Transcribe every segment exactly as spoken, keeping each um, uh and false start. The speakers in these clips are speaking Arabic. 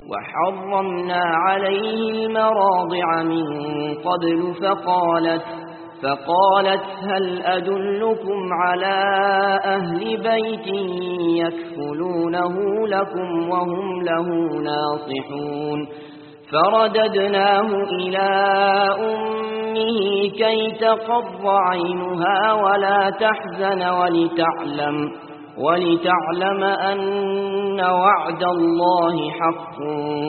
وحرمنا عليه المراضع من قبل فقالت فقالت هل أدلكم على أهل بيت يكفلونه لكم وهم له ناصحون فرددناه إلى أمه كي تقر عينها ولا تحزن ولتعلم ولتعلم أن وعد الله حق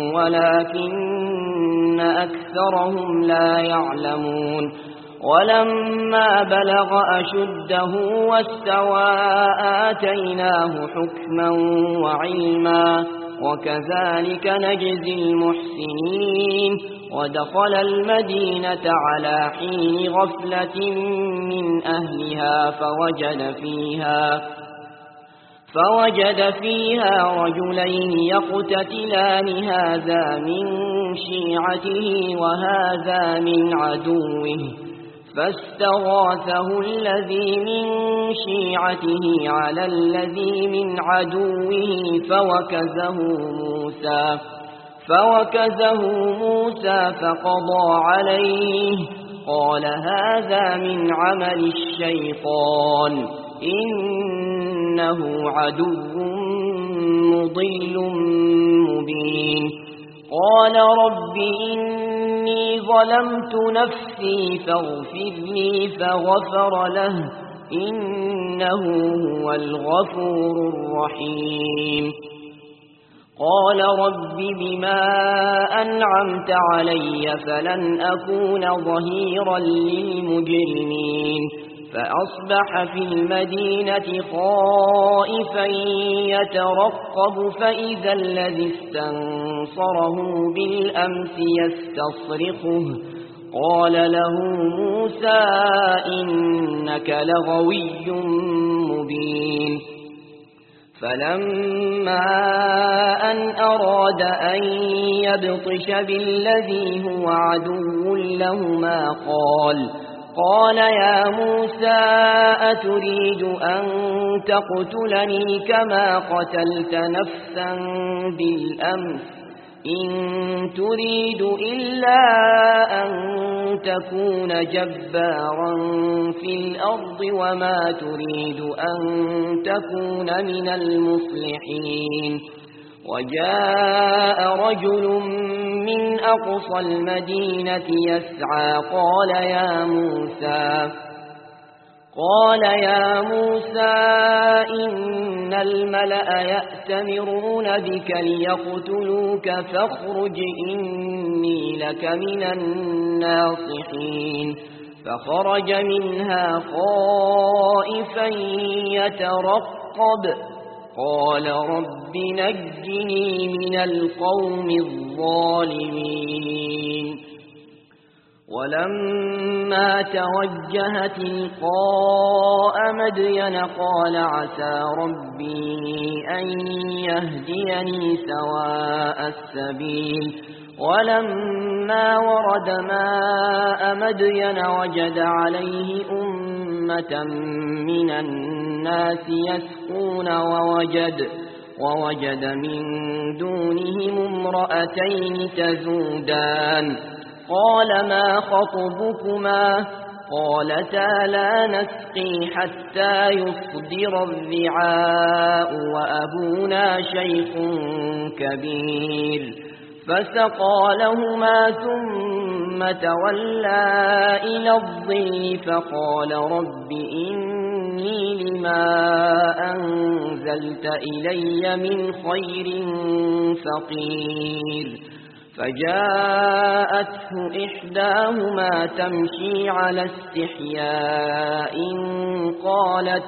ولكن أكثرهم لا يعلمون ولما بلغ أشده واستوى آتيناه حكما وعلما وكذلك نجزي المحسنين ودخل المدينة على حين غفلة من أهلها فوجد فيها فوجد فيها رجلين يقتتلان هذا من شيعته وهذا من عدوه فاستغاثه الذي من شيعته على الذي من عدوه فوكزه موسى فوكزه موسى فقضى عليه قال هذا من عمل الشيطان إنه عدو مضل مبين قال رب إني ظلمت نفسي فاغفر لي فغفر له إنه هو الغفور الرحيم قال رب بما أنعمت علي فلن أكون ظهيرا للمجرمين فأصبح في المدينة خائفا يترقب فإذا الذي استنصره بالأمس يستصرخه قال له موسى إنك لغوي مبين فلما أن أراد أن يبطش بالذي هو عدو لهما قال قال يا موسى أتريد أن تقتلني كما قتلت نفسا بالأمس إن تريد إلا أن تكون جبارا في الأرض وما تريد أن تكون من المصلحين وجاء رجل من أقصى المدينة يسعى قال يا موسى قال يا موسى إن الملأ يأتمرون بك ليقتلوك فاخرج إني لك من الناصحين فخرج منها خائفا يترقب قال رب نجني من القوم الظالمين ولما توجه تلقاء مدين قال عسى ربي أن يهديني سواء السبيل ولما ورد ماء مدين وجد عليه أمة من الناس يسقون ووجد ووجد من دونهم امرأتين تذودان قال ما خطبكما قالتا لا نسقي حتى يصدر الرعاء وأبونا شيخ كبير فسقى لهما ثم تولى إلى الظل فقال رب إني لما أنزلت إلي من خير فقير فجاءته إحداهما تمشي على استحياء قالت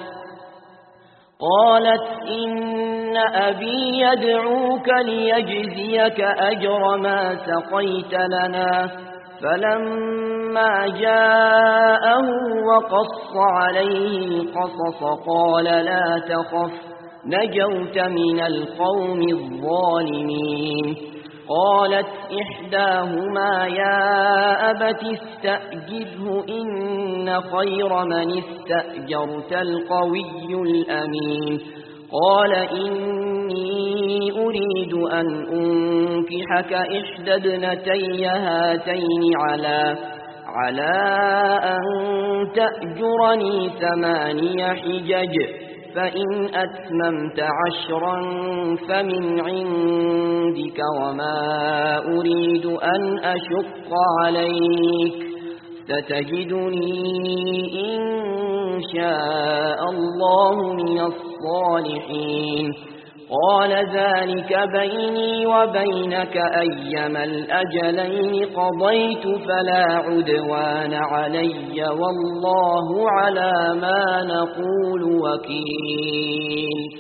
قالت إن أبي يدعوك ليجزيك أجر ما سقيت لنا فلما جاءه وقص عليه القصص قال لا تخف نجوت من القوم الظالمين قالت إحداهما يا أبت استأجره إن خير من استأجرت القوي الأمين قال إني أريد أن أنكحك إحدى ابنتي هاتين على على أن تأجرني ثماني حجج فإن أتممت عشرا فمن عندك وما أريد أن أشق عليك ستجدني إن شاء الله من الصالحين قال ذلك بيني وبينك أيما الأجلين قضيت فلا عدوان علي والله على ما نقول وكيل